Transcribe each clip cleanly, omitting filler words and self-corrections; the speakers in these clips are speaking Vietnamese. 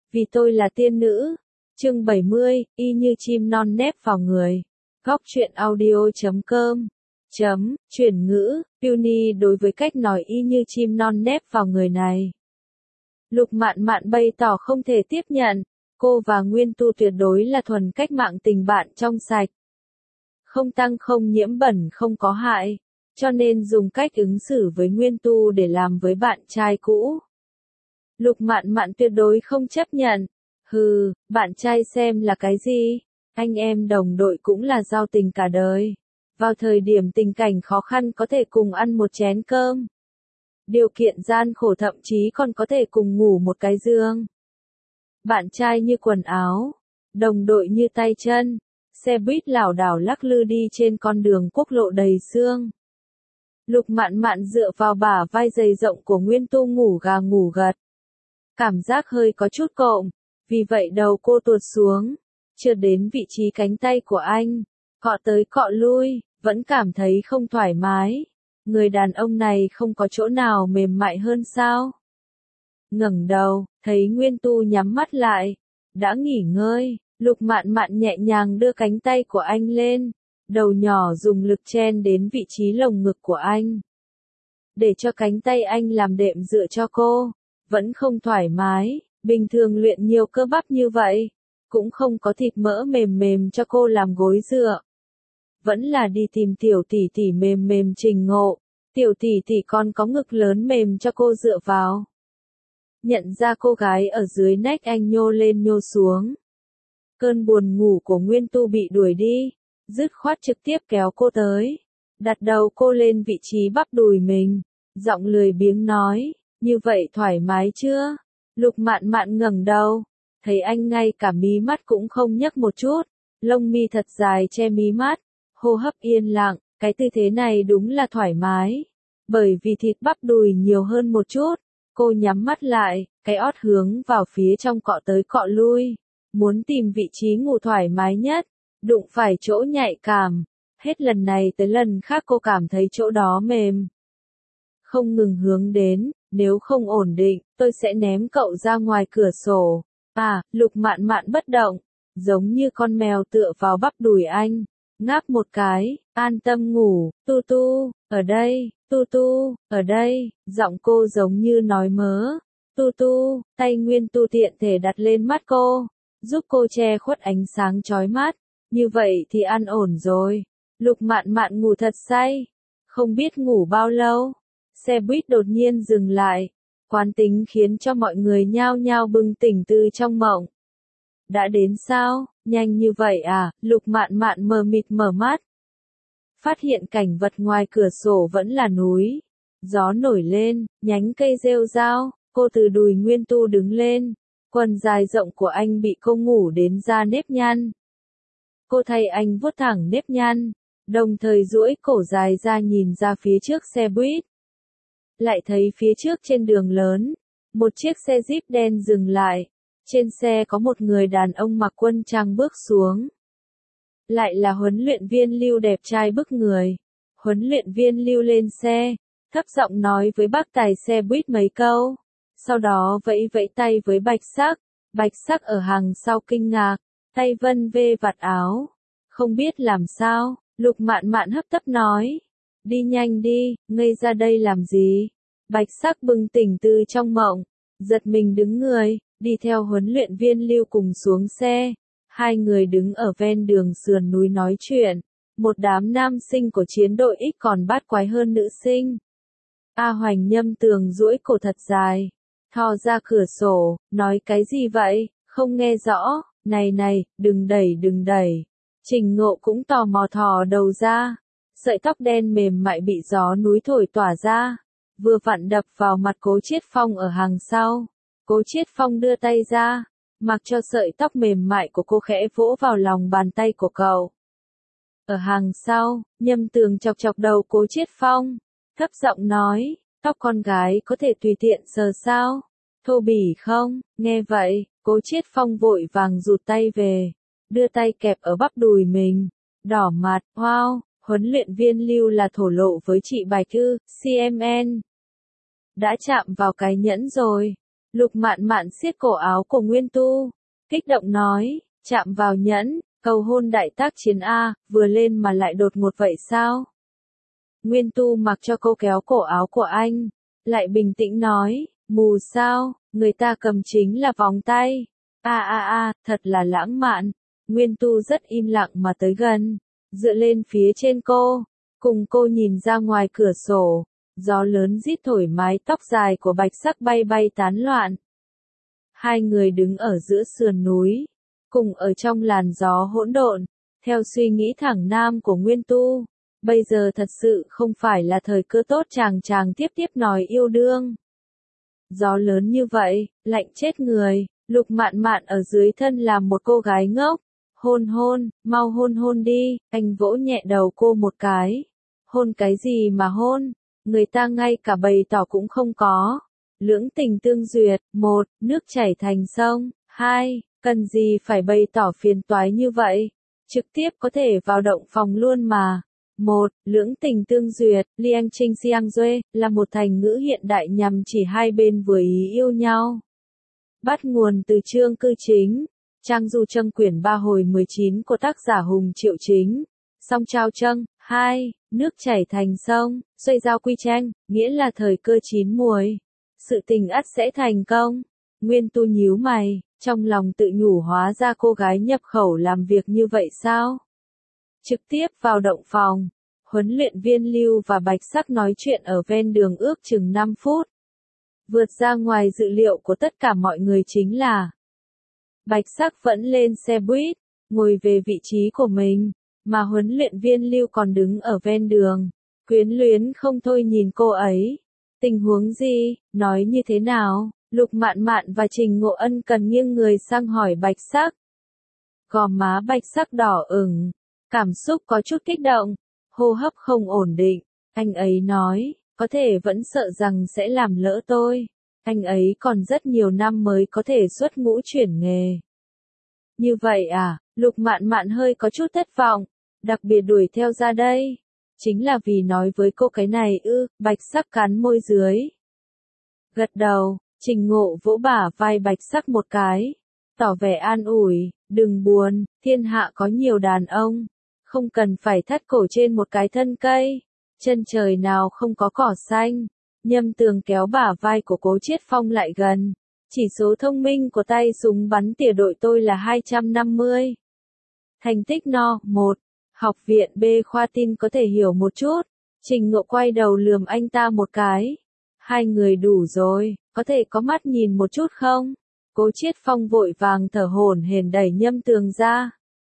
Vì tôi là tiên nữ. Chương 70, y như chim non nép vào người. Góc truyện audio.com Chuyển ngữ, Puny đối với cách nói y như chim non nép vào người này. Lục Mạn Mạn bày tỏ không thể tiếp nhận, cô và Nguyên Tu tuyệt đối là thuần cách mạng tình bạn trong sạch. Không tăng không nhiễm bẩn không có hại, cho nên dùng cách ứng xử với Nguyên Tu để làm với bạn trai cũ. Lục Mạn Mạn tuyệt đối không chấp nhận. Hừ, bạn trai xem là cái gì? Anh em đồng đội cũng là giao tình cả đời. Vào thời điểm tình cảnh khó khăn có thể cùng ăn một chén cơm. Điều kiện gian khổ thậm chí còn có thể cùng ngủ một cái giường. Bạn trai như quần áo, đồng đội như tay chân. Xe buýt lảo đảo lắc lư đi trên con đường quốc lộ đầy sương. Lục Mạn Mạn dựa vào bả vai dày rộng của Nguyên Tu ngủ gà ngủ gật. Cảm giác hơi có chút cộm, vì vậy đầu cô tuột xuống, trượt đến vị trí cánh tay của anh, cọ tới cọ lui, vẫn cảm thấy không thoải mái. Người đàn ông này không có chỗ nào mềm mại hơn sao? Ngẩng đầu, thấy Nguyên Tu nhắm mắt lại, đã nghỉ ngơi, Lục Mạn Mạn nhẹ nhàng đưa cánh tay của anh lên, đầu nhỏ dùng lực chen đến vị trí lồng ngực của anh. Để cho cánh tay anh làm đệm dựa cho cô, vẫn không thoải mái, bình thường luyện nhiều cơ bắp như vậy, cũng không có thịt mỡ mềm mềm cho cô làm gối dựa. Vẫn là đi tìm tiểu tỷ tỷ mềm mềm Trình Ngộ, tiểu tỷ tỷ còn có ngực lớn mềm cho cô dựa vào. Nhận ra cô gái ở dưới nách anh nhô lên nhô xuống. Cơn buồn ngủ của Nguyên Tu bị đuổi đi, dứt khoát trực tiếp kéo cô tới, đặt đầu cô lên vị trí bắp đùi mình, giọng lười biếng nói, như vậy thoải mái chưa? Lục Mạn Mạn ngẩng đầu, thấy anh ngay cả mí mắt cũng không nhấc một chút, lông mi thật dài che mí mắt, hô hấp yên lặng, cái tư thế này đúng là thoải mái, bởi vì thịt bắp đùi nhiều hơn một chút. Cô nhắm mắt lại, cái ót hướng vào phía trong cọ tới cọ lui, muốn tìm vị trí ngủ thoải mái nhất, đụng phải chỗ nhạy cảm, hết lần này tới lần khác cô cảm thấy chỗ đó mềm. Không ngừng hướng đến, nếu không ổn định, tôi sẽ ném cậu ra ngoài cửa sổ. Lục Mạn Mạn bất động, giống như con mèo tựa vào bắp đùi anh, ngáp một cái, an tâm ngủ, Tu Tu, ở đây, Tu Tu, ở đây, giọng cô giống như nói mớ. Tu Tu, tay Nguyên Tu tiện thể đặt lên mắt cô, giúp cô che khuất ánh sáng chói mắt, như vậy thì an ổn rồi. Lục Mạn Mạn ngủ thật say, không biết ngủ bao lâu, xe buýt đột nhiên dừng lại, quán tính khiến cho mọi người nhao nhao bừng tỉnh từ trong mộng. Đã đến sao, nhanh như vậy à? Lục Mạn Mạn mờ mịt mở mắt. Phát hiện cảnh vật ngoài cửa sổ vẫn là núi. Gió nổi lên, nhánh cây rêu rao, cô từ đùi Nguyên Tu đứng lên. Quần dài rộng của anh bị cô ngủ đến da nếp nhăn. Cô thay anh vuốt thẳng nếp nhăn, đồng thời duỗi cổ dài ra nhìn ra phía trước xe buýt. Lại thấy phía trước trên đường lớn, một chiếc xe Jeep đen dừng lại. Trên xe có một người đàn ông mặc quân trang bước xuống. Lại là huấn luyện viên Lưu đẹp trai bức người. Huấn luyện viên Lưu lên xe, thấp giọng nói với bác tài xe buýt mấy câu. Sau đó vẫy vẫy tay với Bạch Sắc ở hàng sau kinh ngạc, tay vân vê vạt áo. Không biết làm sao, Lục Mạn Mạn hấp tấp nói. Đi nhanh đi, ngây ra đây làm gì? Bạch Sắc bừng tỉnh từ trong mộng, giật mình đứng người, đi theo huấn luyện viên Lưu cùng xuống xe. Hai người đứng ở ven đường sườn núi nói chuyện. Một đám nam sinh của chiến đội X còn bát quái hơn nữ sinh. Hoành Nhâm Tường duỗi cổ thật dài, thò ra cửa sổ, nói cái gì vậy, không nghe rõ, này, đừng đẩy. Trình Ngộ cũng tò mò thò đầu ra, sợi tóc đen mềm mại bị gió núi thổi tỏa ra, vừa vặn đập vào mặt Cố Chiết Phong ở hàng sau. Cố Chiết Phong đưa tay ra, mặc cho sợi tóc mềm mại của cô khẽ vỗ vào lòng bàn tay của cậu. Ở hàng sau, Nhâm Tường chọc chọc đầu Cố Chiết Phong, thấp giọng nói, tóc con gái có thể tùy tiện sờ sao? Thô bỉ không? Nghe vậy, Cố Chiết Phong vội vàng rụt tay về, đưa tay kẹp ở bắp đùi mình, đỏ mặt, wow, huấn luyện viên Lưu là thổ lộ với chị Bạch ư, CMN. Đã chạm vào cái nhẫn rồi. Lục Mạn Mạn siết cổ áo của Nguyên Tu, kích động nói, chạm vào nhẫn, cầu hôn đại tác chiến A, vừa lên mà lại đột ngột vậy sao? Nguyên Tu mặc cho cô kéo cổ áo của anh, lại bình tĩnh nói, mù sao, người ta cầm chính là vòng tay. Thật là lãng mạn. Nguyên Tu rất im lặng mà tới gần, dựa lên phía trên cô, cùng cô nhìn ra ngoài cửa sổ, gió lớn rít thổi mái tóc dài của Bạch Sắc bay bay tán loạn. Hai người đứng ở giữa sườn núi, cùng ở trong làn gió hỗn độn, theo suy nghĩ thẳng nam của Nguyên Tu. Bây giờ thật sự không phải là thời cơ tốt chàng tiếp tiếp nói yêu đương. Gió lớn như vậy, lạnh chết người, Lục Mạn Mạn ở dưới thân làm một cô gái ngốc. Hôn hôn, mau hôn hôn đi, anh vỗ nhẹ đầu cô một cái. Hôn cái gì mà hôn, người ta ngay cả bày tỏ cũng không có. Lưỡng tình tương duyệt, 1, nước chảy thành sông, 2, cần gì phải bày tỏ phiền toái như vậy, trực tiếp có thể vào động phòng luôn mà. 1. Lưỡng tình tương duyệt, Liang Trinh Xiang Duê, là một thành ngữ hiện đại nhằm chỉ hai bên vừa ý yêu nhau. Bắt nguồn từ chương cư chính, Trang Du Trâng quyển 3 hồi 19 của tác giả Hùng Triệu Chính. Song Trao Trâng, 2. Nước chảy thành sông, xoay giao quy tranh, nghĩa là thời cơ chín muồi. Sự tình ắt sẽ thành công. Nguyên Tu nhíu mày, trong lòng tự nhủ hóa ra cô gái nhập khẩu làm việc như vậy sao? Trực tiếp vào động phòng, huấn luyện viên Lưu và Bạch Sắc nói chuyện ở ven đường ước chừng 5 phút. Vượt ra ngoài dự liệu của tất cả mọi người chính là Bạch Sắc vẫn lên xe buýt, ngồi về vị trí của mình, mà huấn luyện viên Lưu còn đứng ở ven đường, quyến luyến không thôi nhìn cô ấy. Tình huống gì, nói như thế nào? Lục Mạn Mạn và Trình Ngộ Ân cần nghiêng người sang hỏi Bạch Sắc. Gò má Bạch Sắc đỏ ửng, cảm xúc có chút kích động, hô hấp không ổn định. Anh ấy nói, có thể vẫn sợ rằng sẽ làm lỡ tôi. Anh ấy còn rất nhiều năm mới có thể xuất ngũ chuyển nghề. Như vậy à, Lục Mạn Mạn hơi có chút thất vọng, đặc biệt đuổi theo ra đây. Chính là vì nói với cô cái này ư, Bạch Sắc cắn môi dưới. Gật đầu, Trình Ngộ vỗ bả vai Bạch Sắc một cái, tỏ vẻ an ủi, đừng buồn, thiên hạ có nhiều đàn ông, không cần phải thắt cổ trên một cái thân cây, chân trời nào không có cỏ xanh. Nhâm Tường kéo bả vai của Cố Chiết Phong lại gần, chỉ số thông minh của tay súng bắn tỉa đội tôi là 250. Thành tích no, 1. Học viện B khoa tin có thể hiểu một chút. Trình Ngộ quay đầu lườm anh ta một cái. Hai người đủ rồi, có thể có mắt nhìn một chút không? Cố Chiết Phong vội vàng thở hổn hển đẩy Nhâm Tường ra.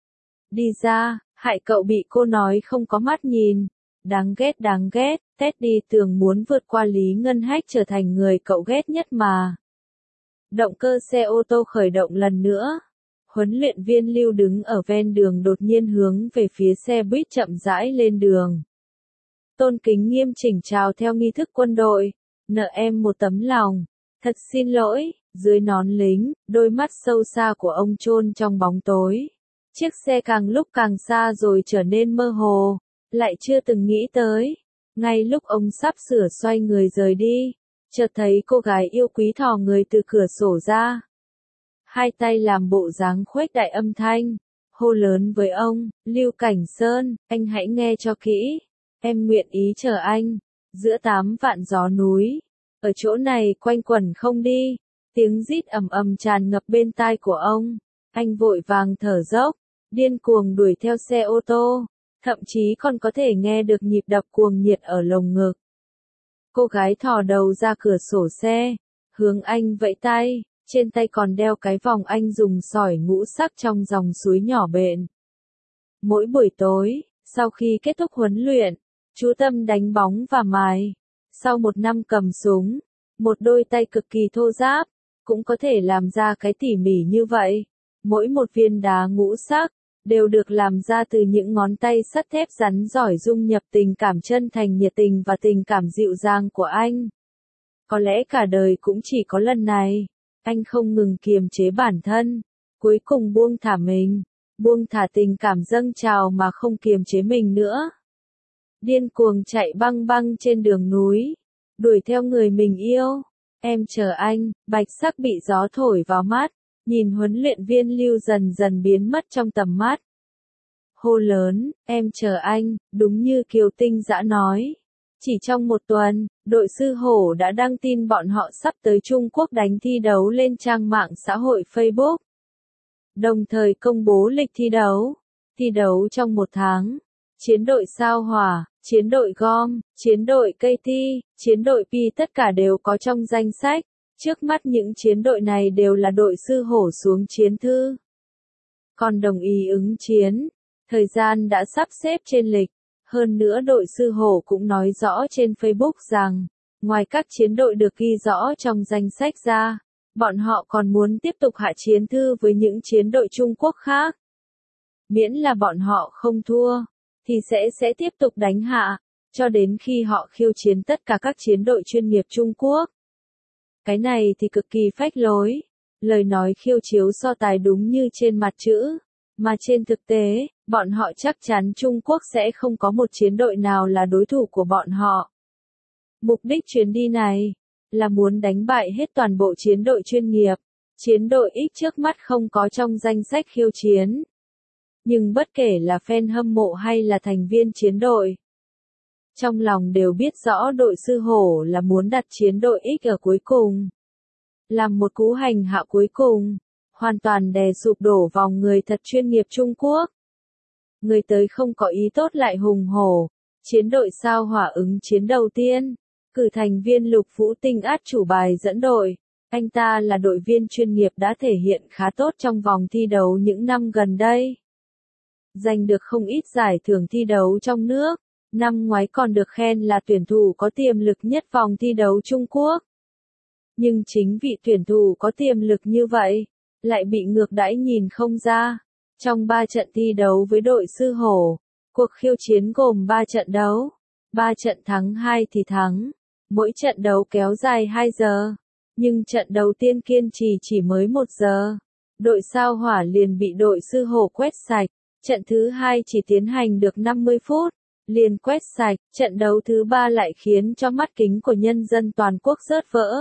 Đi ra, hại cậu bị cô nói không có mắt nhìn. Đáng ghét, Teddy Tường muốn vượt qua Lý Ngân Hách trở thành người cậu ghét nhất mà. Động cơ xe ô tô khởi động lần nữa. Huấn luyện viên Lưu đứng ở ven đường đột nhiên hướng về phía xe buýt chậm rãi lên đường. Tôn kính nghiêm chỉnh chào theo nghi thức quân đội, nợ em một tấm lòng. Thật xin lỗi, dưới nón lính, đôi mắt sâu xa của ông chôn trong bóng tối. Chiếc xe càng lúc càng xa rồi trở nên mơ hồ, lại chưa từng nghĩ tới. Ngay lúc ông sắp sửa xoay người rời đi, chợt thấy cô gái yêu quý thò người từ cửa sổ ra. Hai tay làm bộ dáng khuếch đại âm thanh, hô lớn với ông, Lưu Cảnh Sơn, anh hãy nghe cho kỹ, em nguyện ý chờ anh, giữa 8 vạn gió núi, ở chỗ này quanh quẩn không đi, tiếng rít ầm ầm tràn ngập bên tai của ông, anh vội vàng thở dốc, điên cuồng đuổi theo xe ô tô, thậm chí còn có thể nghe được nhịp đập cuồng nhiệt ở lồng ngực. Cô gái thò đầu ra cửa sổ xe, hướng anh vẫy tay. Trên tay còn đeo cái vòng anh dùng sỏi ngũ sắc trong dòng suối nhỏ bện. Mỗi buổi tối, sau khi kết thúc huấn luyện, chú Tâm đánh bóng và mài. Sau một năm cầm súng, một đôi tay cực kỳ thô ráp, cũng có thể làm ra cái tỉ mỉ như vậy. Mỗi một viên đá ngũ sắc, đều được làm ra từ những ngón tay sắt thép rắn giỏi dung nhập tình cảm chân thành nhiệt tình và tình cảm dịu dàng của anh. Có lẽ cả đời cũng chỉ có lần này. Anh không ngừng kiềm chế bản thân, cuối cùng buông thả mình, buông thả tình cảm dâng trào mà không kiềm chế mình nữa. Điên cuồng chạy băng băng trên đường núi, đuổi theo người mình yêu. Em chờ anh, bạch sắc bị gió thổi vào mắt, nhìn huấn luyện viên Lưu dần dần biến mất trong tầm mắt. Hô lớn, em chờ anh, đúng như Kiều Tinh Dã nói. Chỉ trong một tuần, đội sư hổ đã đăng tin bọn họ sắp tới Trung Quốc đánh thi đấu lên trang mạng xã hội Facebook. Đồng thời công bố lịch thi đấu. Thi đấu trong một tháng. Chiến đội Sao Hỏa, chiến đội Gom, chiến đội KT, chiến đội Pi tất cả đều có trong danh sách. Trước mắt những chiến đội này đều là đội sư hổ xuống chiến thư. Còn đồng ý ứng chiến. Thời gian đã sắp xếp trên lịch. Hơn nữa đội sư hổ cũng nói rõ trên Facebook rằng, ngoài các chiến đội được ghi rõ trong danh sách ra, bọn họ còn muốn tiếp tục hạ chiến thư với những chiến đội Trung Quốc khác. Miễn là bọn họ không thua, thì sẽ tiếp tục đánh hạ, cho đến khi họ khiêu chiến tất cả các chiến đội chuyên nghiệp Trung Quốc. Cái này thì cực kỳ phách lối, lời nói khiêu chiếu so tài đúng như trên mặt chữ, mà trên thực tế, bọn họ chắc chắn Trung Quốc sẽ không có một chiến đội nào là đối thủ của bọn họ. Mục đích chuyến đi này là muốn đánh bại hết toàn bộ chiến đội chuyên nghiệp. Chiến đội X trước mắt không có trong danh sách khiêu chiến. Nhưng bất kể là fan hâm mộ hay là thành viên chiến đội, trong lòng đều biết rõ đội sư hổ là muốn đặt chiến đội X ở cuối cùng. Làm một cú hành hạ cuối cùng, hoàn toàn đè sụp đổ vòng người thật chuyên nghiệp Trung Quốc. Người tới không có ý tốt lại hùng hổ. Chiến đội Sao Hỏa ứng chiến đầu tiên. Cử thành viên Lục Vũ Tinh át chủ bài dẫn đội. Anh ta là đội viên chuyên nghiệp đã thể hiện khá tốt trong vòng thi đấu những năm gần đây. Giành được không ít giải thưởng thi đấu trong nước. Năm ngoái còn được khen là tuyển thủ có tiềm lực nhất vòng thi đấu Trung Quốc. Nhưng chính vị tuyển thủ có tiềm lực như vậy, lại bị ngược đãi nhìn không ra. Trong 3 trận thi đấu với đội sư hổ, cuộc khiêu chiến gồm 3 trận đấu. 3 trận thắng 2 thì thắng. Mỗi trận đấu kéo dài 2 giờ. Nhưng trận đầu tiên kiên trì chỉ mới 1 giờ. Đội Sao Hỏa liền bị đội sư hổ quét sạch. Trận thứ 2 chỉ tiến hành được 50 phút. Liền quét sạch. Trận đấu thứ 3 lại khiến cho mắt kính của nhân dân toàn quốc rớt vỡ.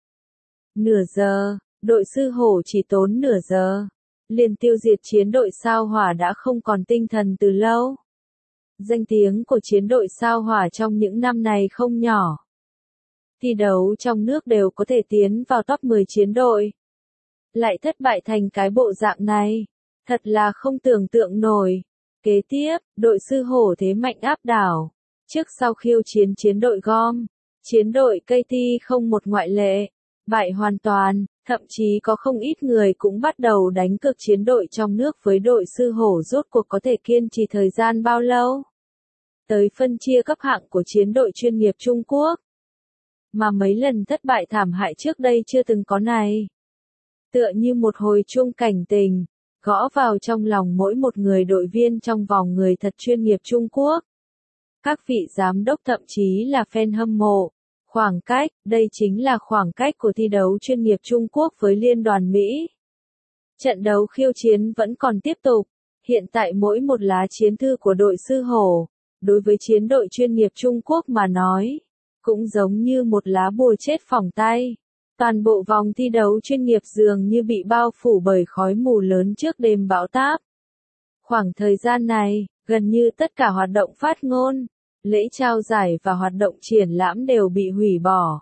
Nửa giờ. Đội sư hổ chỉ tốn nửa giờ. Liền tiêu diệt chiến đội Sao Hỏa đã không còn tinh thần từ lâu. Danh tiếng của chiến đội Sao Hỏa trong những năm này không nhỏ. Thi đấu trong nước đều có thể tiến vào top 10 chiến đội. Lại thất bại thành cái bộ dạng này. Thật là không tưởng tượng nổi. Kế tiếp, đội sư hổ thế mạnh áp đảo. Trước sau khiêu chiến chiến đội Gom, chiến đội KT không một ngoại lệ. Bại hoàn toàn. Thậm chí có không ít người cũng bắt đầu đánh cược chiến đội trong nước với đội sư hổ rốt cuộc có thể kiên trì thời gian bao lâu. Tới phân chia cấp hạng của chiến đội chuyên nghiệp Trung Quốc. Mà mấy lần thất bại thảm hại trước đây chưa từng có này. Tựa như một hồi chuông cảnh tình, gõ vào trong lòng mỗi một người đội viên trong vòng người thật chuyên nghiệp Trung Quốc. Các vị giám đốc thậm chí là fan hâm mộ. Khoảng cách, đây chính là khoảng cách của thi đấu chuyên nghiệp Trung Quốc với Liên đoàn Mỹ. Trận đấu khiêu chiến vẫn còn tiếp tục. Hiện tại mỗi một lá chiến thư của đội sư hổ, đối với chiến đội chuyên nghiệp Trung Quốc mà nói, cũng giống như một lá bùa chết phỏng tay. Toàn bộ vòng thi đấu chuyên nghiệp dường như bị bao phủ bởi khói mù lớn trước đêm bão táp. Khoảng thời gian này, gần như tất cả hoạt động phát ngôn, lễ trao giải và hoạt động triển lãm đều bị hủy bỏ.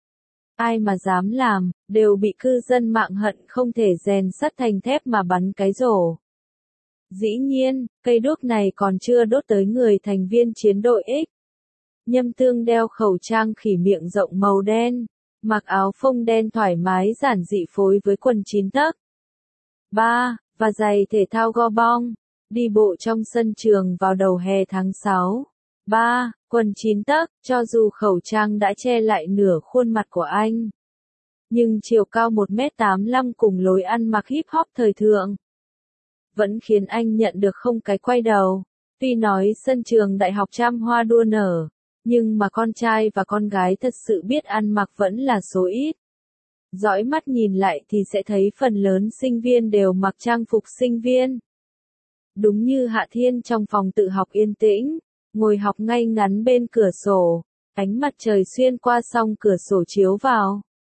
Ai mà dám làm, đều bị cư dân mạng hận không thể rèn sắt thành thép mà bắn cái rổ. Dĩ nhiên, cây đuốc này còn chưa đốt tới người thành viên chiến đội X. Nhâm Tương đeo khẩu trang khỉ miệng rộng màu đen, mặc áo phông đen thoải mái giản dị phối với quần 9 tấc. 3. Và giày thể thao go bong, đi bộ trong sân trường vào đầu hè tháng 6. 3. Quần 9 tấc, cho dù khẩu trang đã che lại nửa khuôn mặt của anh. Nhưng chiều cao 1m85 cùng lối ăn mặc hip hop thời thượng, vẫn khiến anh nhận được không cái quay đầu. Tuy nói sân trường đại học trăm hoa đua nở, nhưng mà con trai và con gái thật sự biết ăn mặc vẫn là số ít. Dõi mắt nhìn lại thì sẽ thấy phần lớn sinh viên đều mặc trang phục sinh viên. Đúng như Hạ Thiên trong phòng tự học yên tĩnh, ngồi học ngay ngắn bên cửa sổ, ánh mặt trời xuyên qua song cửa sổ chiếu vào.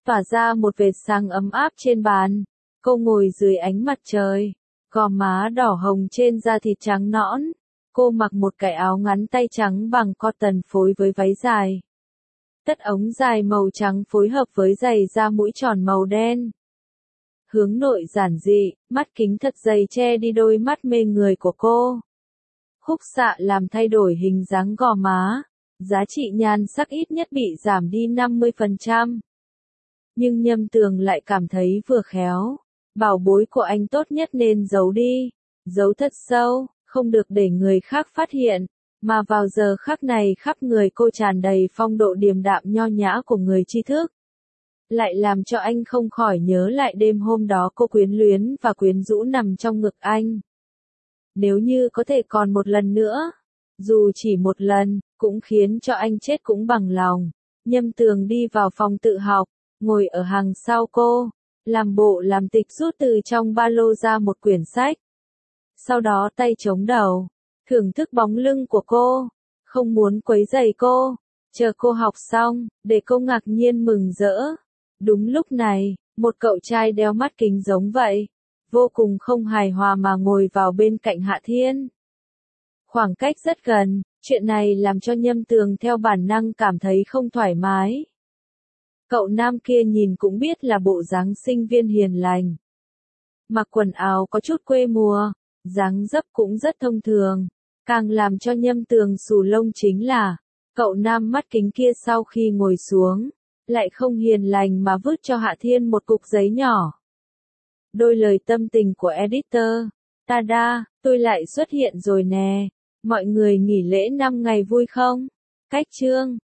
tỏa ra một vệt sáng ấm áp trên bàn. Cô ngồi dưới ánh mặt trời, gò má đỏ hồng trên da thịt trắng nõn. Cô mặc một cái áo ngắn tay trắng bằng cotton phối với váy dài. Tất ống dài màu trắng phối hợp với giày da mũi tròn màu đen. Hướng nội giản dị, mắt kính thật dày che đi đôi mắt mê người của cô. Khúc xạ làm thay đổi hình dáng gò má. Giá trị nhan sắc ít nhất bị giảm đi 50%. Nhưng Nhâm Tường lại cảm thấy vừa khéo. Bảo bối của anh tốt nhất nên giấu đi. Giấu thật sâu, không được để người khác phát hiện. Mà vào giờ khắc này khắp người cô tràn đầy phong độ điềm đạm nho nhã của người tri thức. Lại làm cho anh không khỏi nhớ lại đêm hôm đó cô quyến luyến và quyến rũ nằm trong ngực anh. Nếu như có thể còn một lần nữa, dù chỉ một lần, cũng khiến cho anh chết cũng bằng lòng. Nhâm Tường đi vào phòng tự học, ngồi ở hàng sau cô, làm bộ làm tịch rút từ trong ba lô ra một quyển sách. Sau đó tay chống đầu, thưởng thức bóng lưng của cô, không muốn quấy rầy cô, chờ cô học xong, để cô ngạc nhiên mừng rỡ. Đúng lúc này, một cậu trai đeo mắt kính giống vậy, vô cùng không hài hòa mà ngồi vào bên cạnh Hạ Thiên. Khoảng cách rất gần, chuyện này làm cho Nhâm Tường theo bản năng cảm thấy không thoải mái. Cậu nam kia nhìn cũng biết là bộ dáng sinh viên hiền lành. Mặc quần áo có chút quê mùa, dáng dấp cũng rất thông thường. Càng làm cho Nhâm Tường xù lông chính là, cậu nam mắt kính kia sau khi ngồi xuống, lại không hiền lành mà vứt cho Hạ Thiên một cục giấy nhỏ. Đôi lời tâm tình của editor. Tada, tôi lại xuất hiện rồi nè. Mọi người nghỉ lễ 5 ngày vui không? Cách chương